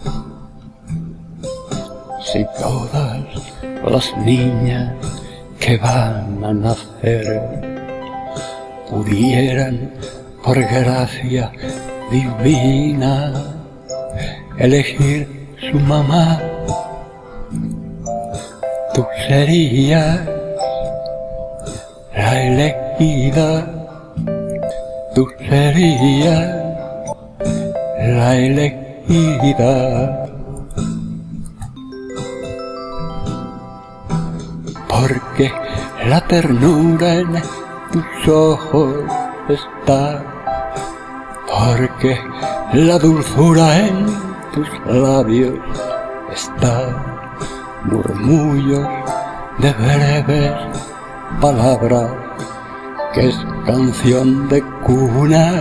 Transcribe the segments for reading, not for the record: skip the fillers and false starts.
Si todas las niñas que van a nacer pudieran, por gracia divina, elegir su mamá, tú serías la elegida, tú serías la elegida. Porque la ternura en tus ojos está, porque la dulzura en tus labios está, murmullos de breves palabras, que es canción de cuna,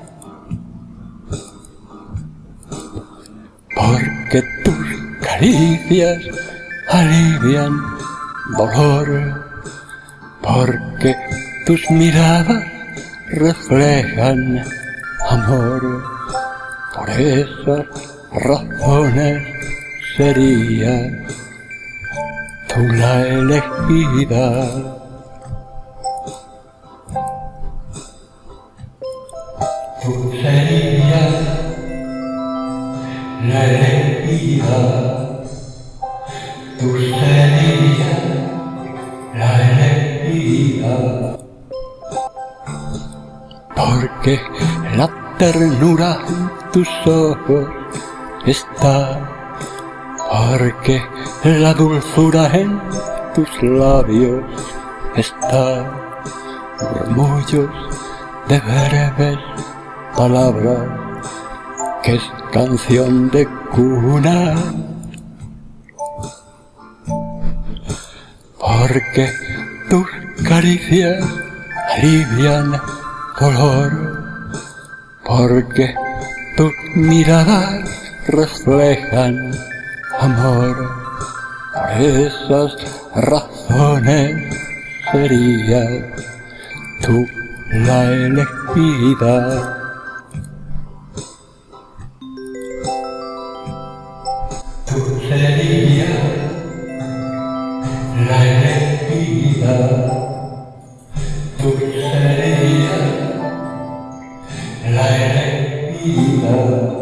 porque tus caricias alivian dolor, porque tus miradas reflejan amor. Por esas razones serías tú la elegida. Tú serías la elegida. Tú serías la elegida. Porque la ternura en tus ojos está, porque la dulzura en tus labios está, murmullos de breves palabras, que es canción de cuna. Porque tus caricias alivian dolor, porque tus miradas reflejan amor. Por esas razones serías tú la elegida. Tú serías la elegida. Tú serías la elegida.